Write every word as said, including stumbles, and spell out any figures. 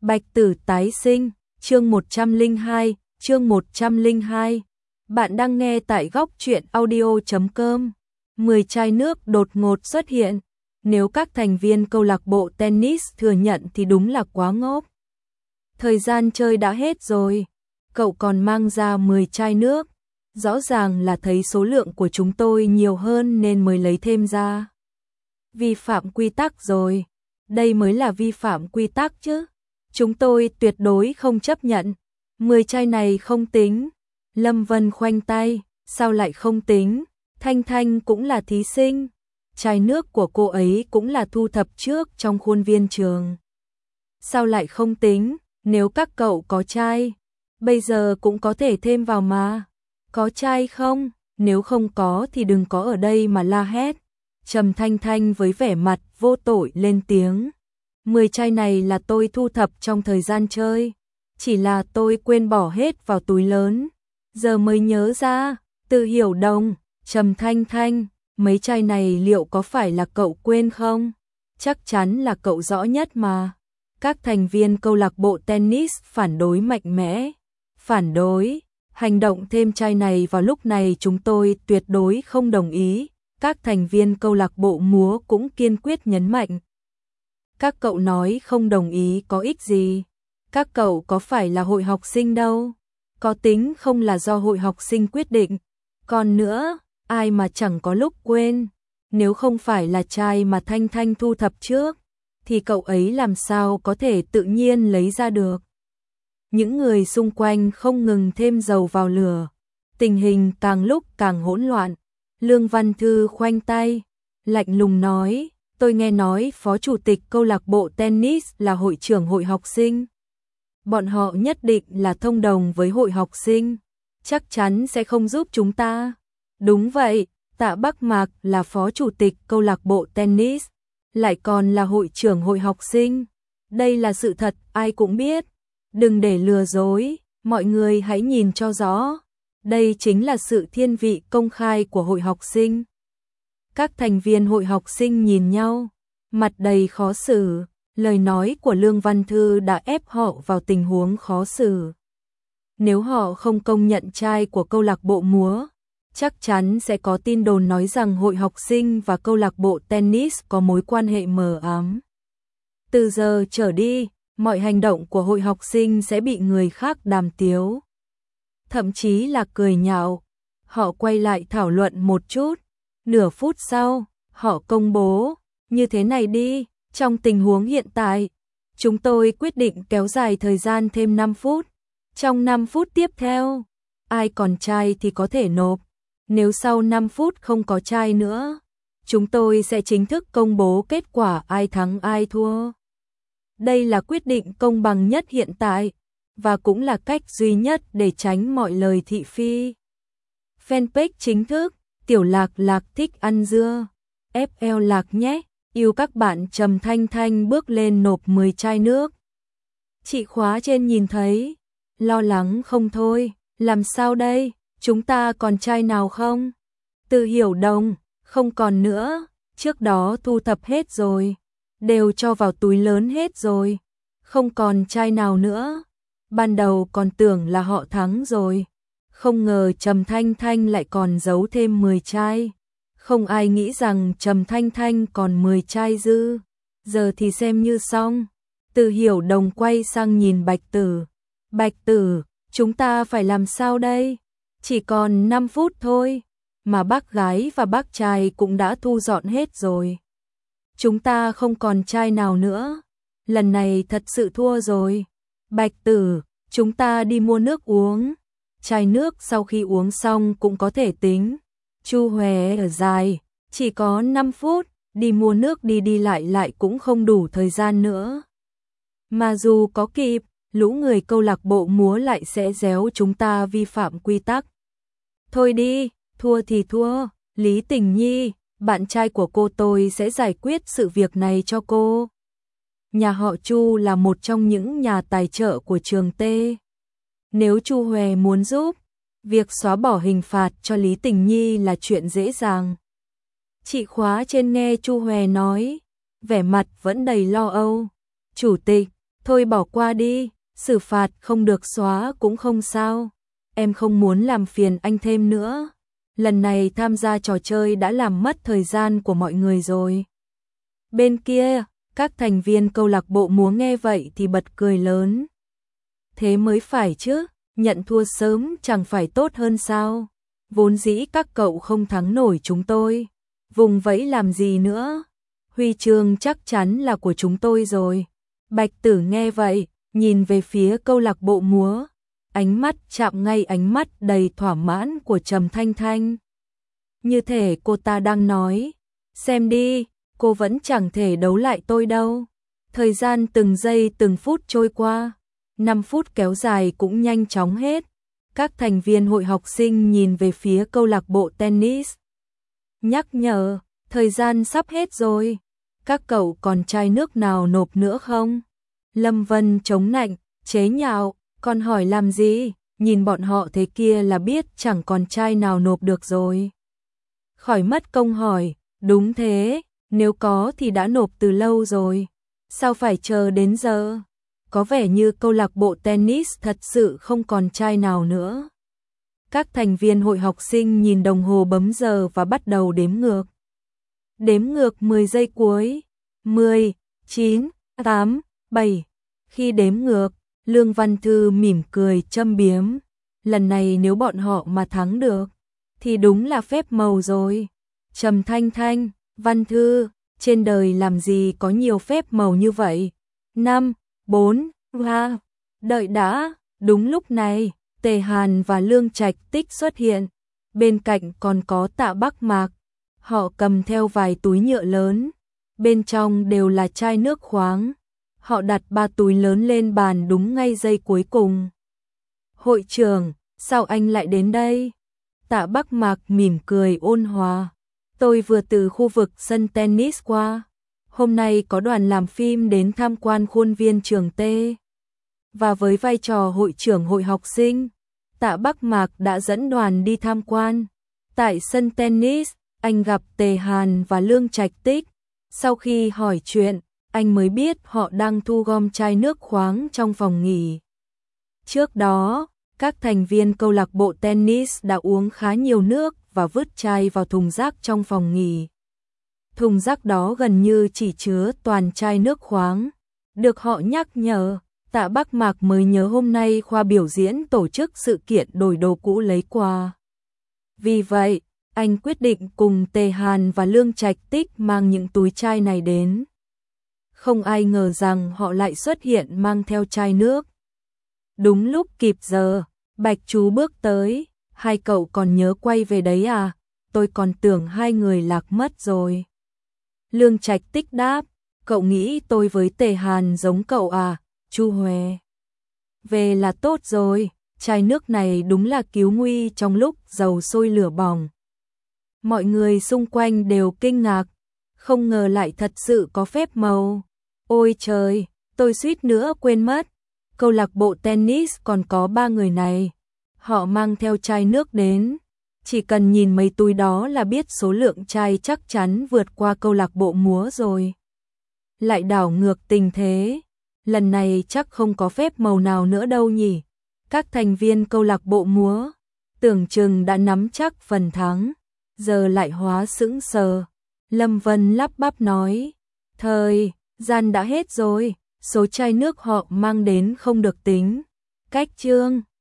Bạch Tử tái sinh, chương một trăm lẻ hai, chương một trăm lẻ hai. Bạn đang nghe tại góc truyện audio chấm com. mười chai nước đột ngột xuất hiện. Nếu các thành viên câu lạc bộ tennis thừa nhận thì đúng là quá ngốc. Thời gian chơi đã hết rồi, cậu còn mang ra mười chai nước. Rõ ràng là thấy số lượng của chúng tôi nhiều hơn nên mới lấy thêm ra. Vi phạm quy tắc rồi, đây mới là vi phạm quy tắc chứ. Chúng tôi tuyệt đối không chấp nhận. mười chai này không tính. Lâm Vân khoanh tay, sao lại không tính? Thanh Thanh cũng là thí sinh. Chai nước của cô ấy cũng là thu thập trước trong khuôn viên trường. Sao lại không tính? Nếu các cậu có chai, bây giờ cũng có thể thêm vào mà. Có chai không? Nếu không có thì đừng có ở đây mà la hét. Trầm Thanh Thanh với vẻ mặt vô tội lên tiếng. mười chai này là tôi thu thập trong thời gian chơi. Chỉ là tôi quên bỏ hết vào túi lớn. Giờ mới nhớ ra. Từ Hiểu Đồng, Trầm Thanh Thanh, mấy chai này liệu có phải là cậu quên không? Chắc chắn là cậu rõ nhất mà. Các thành viên câu lạc bộ tennis phản đối mạnh mẽ. Phản đối, hành động thêm chai này vào lúc này chúng tôi tuyệt đối không đồng ý. Các thành viên câu lạc bộ múa cũng kiên quyết nhấn mạnh. Các cậu nói không đồng ý có ích gì? Các cậu có phải là hội học sinh đâu? Có tính không là do hội học sinh quyết định. Còn nữa, ai mà chẳng có lúc quên. Nếu không phải là chai mà Thanh Thanh thu thập trước, thì cậu ấy làm sao có thể tự nhiên lấy ra được. Những người xung quanh không ngừng thêm dầu vào lửa. Tình hình càng lúc càng hỗn loạn. Lương Văn Thư khoanh tay, lạnh lùng nói, tôi nghe nói phó chủ tịch câu lạc bộ tennis là hội trưởng hội học sinh. Bọn họ nhất định là thông đồng với hội học sinh, chắc chắn sẽ không giúp chúng ta. Đúng vậy, Tạ Bắc Mạc là phó chủ tịch câu lạc bộ tennis, lại còn là hội trưởng hội học sinh. Đây là sự thật, ai cũng biết. Đừng để lừa dối, mọi người hãy nhìn cho rõ. Đây chính là sự thiên vị công khai của hội học sinh. Các thành viên hội học sinh nhìn nhau, mặt đầy khó xử. Lời nói của Lương Văn Thư đã ép họ vào tình huống khó xử. Nếu họ không công nhận chai của câu lạc bộ múa, chắc chắn sẽ có tin đồn nói rằng hội học sinh và câu lạc bộ tennis có mối quan hệ mờ ám. Từ giờ trở đi, mọi hành động của hội học sinh sẽ bị người khác đàm tiếu. Thậm chí là cười nhạo. Họ quay lại thảo luận một chút. Nửa phút sau, họ công bố, như thế này đi, trong tình huống hiện tại, chúng tôi quyết định kéo dài thời gian thêm năm phút. Trong năm phút tiếp theo, ai còn chai thì có thể nộp. Nếu sau năm phút không có chai nữa, chúng tôi sẽ chính thức công bố kết quả ai thắng ai thua. Đây là quyết định công bằng nhất hiện tại, và cũng là cách duy nhất để tránh mọi lời thị phi. Fanpage chính thức, Tiểu Lạc Lạc thích ăn dưa, ép lờ Lạc nhé, yêu các bạn. Trầm Thanh Thanh bước lên nộp mười chai nước. Chị khóa trên nhìn thấy, lo lắng không thôi, làm sao đây, chúng ta còn chai nào không? Từ Hiểu Đồng, không còn nữa, trước đó thu thập hết rồi, đều cho vào túi lớn hết rồi, không còn chai nào nữa. Ban đầu còn tưởng là họ thắng rồi, không ngờ Trầm Thanh Thanh lại còn giấu thêm mười chai. Không ai nghĩ rằng Trầm Thanh Thanh còn mười chai dư, giờ thì xem như xong. Từ Hiểu Đồng quay sang nhìn Bạch Tử. Bạch Tử, chúng ta phải làm sao đây? Chỉ còn năm phút thôi, mà bác gái và bác trai cũng đã thu dọn hết rồi. Chúng ta không còn chai nào nữa, lần này thật sự thua rồi. Bạch Tử, chúng ta đi mua nước uống. Chai nước sau khi uống xong cũng có thể tính. Chu Hòe ở dài, chỉ có năm phút, đi mua nước đi đi lại lại cũng không đủ thời gian nữa. Mà dù có kịp, lũ người câu lạc bộ múa lại sẽ réo chúng ta vi phạm quy tắc. Thôi đi, thua thì thua, Lý Tình Nhi, bạn trai của cô tôi sẽ giải quyết sự việc này cho cô. Nhà họ Chu là một trong những nhà tài trợ của trường T. Nếu Chu Hòe muốn giúp, việc xóa bỏ hình phạt cho Lý Tình Nhi là chuyện dễ dàng. Chị khóa trên nghe Chu Hòe nói, vẻ mặt vẫn đầy lo âu. Chủ tịch, Thôi bỏ qua đi, xử phạt không được xóa cũng không sao. Em không muốn làm phiền anh thêm nữa. Lần này tham gia trò chơi đã làm mất thời gian của mọi người rồi. Bên kia, các thành viên câu lạc bộ múa nghe vậy thì bật cười lớn. Thế mới phải chứ, nhận thua sớm chẳng phải tốt hơn sao? Vốn dĩ các cậu không thắng nổi chúng tôi. Vùng vẫy làm gì nữa? Huy chương chắc chắn là của chúng tôi rồi. Bạch Tử nghe vậy, nhìn về phía câu lạc bộ múa. Ánh mắt chạm ngay ánh mắt đầy thỏa mãn của Trầm Thanh Thanh. Như thể cô ta đang nói, xem đi, cô vẫn chẳng thể đấu lại tôi đâu. Thời gian từng giây từng phút trôi qua, năm phút kéo dài cũng nhanh chóng hết. Các thành viên hội học sinh nhìn về phía câu lạc bộ tennis. Nhắc nhở, thời gian sắp hết rồi. Các cậu còn chai nước nào nộp nữa không? Lâm Vân chống nạnh, chế nhạo, còn hỏi làm gì? Nhìn bọn họ thế kia là biết chẳng còn chai nào nộp được rồi. Khỏi mất công hỏi, đúng thế, nếu có thì đã nộp từ lâu rồi. Sao phải chờ đến giờ? Có vẻ như câu lạc bộ tennis thật sự không còn chai nào nữa. Các thành viên hội học sinh nhìn đồng hồ bấm giờ và bắt đầu đếm ngược. Đếm ngược mười giây cuối. mười, chín, tám, bảy. Khi đếm ngược, Lương Văn Thư mỉm cười châm biếm. Lần này nếu bọn họ mà thắng được, thì đúng là phép màu rồi. Trầm Thanh Thanh, Văn Thư, trên đời làm gì có nhiều phép màu như vậy? năm, bốn, ba, đợi đã, đúng lúc này, Tề Hàn và Lương Trạch Tích xuất hiện. Bên cạnh còn có Tạ Bắc Mạc. Họ cầm theo vài túi nhựa lớn, bên trong đều là chai nước khoáng. Họ đặt ba túi lớn lên bàn đúng ngay giây cuối cùng. Hội trưởng, sao anh lại đến đây? Tạ Bắc Mạc mỉm cười ôn hòa. Tôi vừa từ khu vực sân tennis qua. Hôm nay có đoàn làm phim đến tham quan khuôn viên trường T. Và với vai trò hội trưởng hội học sinh, Tạ Bắc Mạc đã dẫn đoàn đi tham quan. Tại sân tennis, anh gặp Tề Hàn và Lương Trạch Tích. Sau khi hỏi chuyện, anh mới biết họ đang thu gom chai nước khoáng trong phòng nghỉ. Trước đó, các thành viên câu lạc bộ tennis đã uống khá nhiều nước và vứt chai vào thùng rác trong phòng nghỉ. Thùng rác đó gần như chỉ chứa toàn chai nước khoáng. Được họ nhắc nhở, Tạ Bắc Mạc mới nhớ hôm nay khoa biểu diễn tổ chức sự kiện đổi đồ cũ lấy quà. Vì vậy, anh quyết định cùng Tề Hàn và Lương Trạch Tích mang những túi chai này đến. Không ai ngờ rằng họ lại xuất hiện mang theo chai nước. Đúng lúc kịp giờ, Bạch Chú bước tới. Hai cậu còn nhớ quay về đấy à? Tôi còn tưởng hai người lạc mất rồi. Lương Trạch Tích đáp, cậu nghĩ tôi với Tề Hàn giống cậu à? Chu Huệ. Về là tốt rồi, chai nước này đúng là cứu nguy trong lúc dầu sôi lửa bỏng. Mọi người xung quanh đều kinh ngạc, không ngờ lại thật sự có phép màu. Ôi trời, tôi suýt nữa quên mất. Câu lạc bộ tennis còn có ba người này. Họ mang theo chai nước đến. Chỉ cần nhìn mấy túi đó là biết số lượng chai chắc chắn vượt qua câu lạc bộ múa rồi. Lại đảo ngược tình thế. Lần này chắc không có phép màu nào nữa đâu nhỉ. Các thành viên câu lạc bộ múa tưởng chừng đã nắm chắc phần thắng, giờ lại hóa sững sờ. Lâm Vân lắp bắp nói, thời gian đã hết rồi, số chai nước họ mang đến không được tính. Cách chương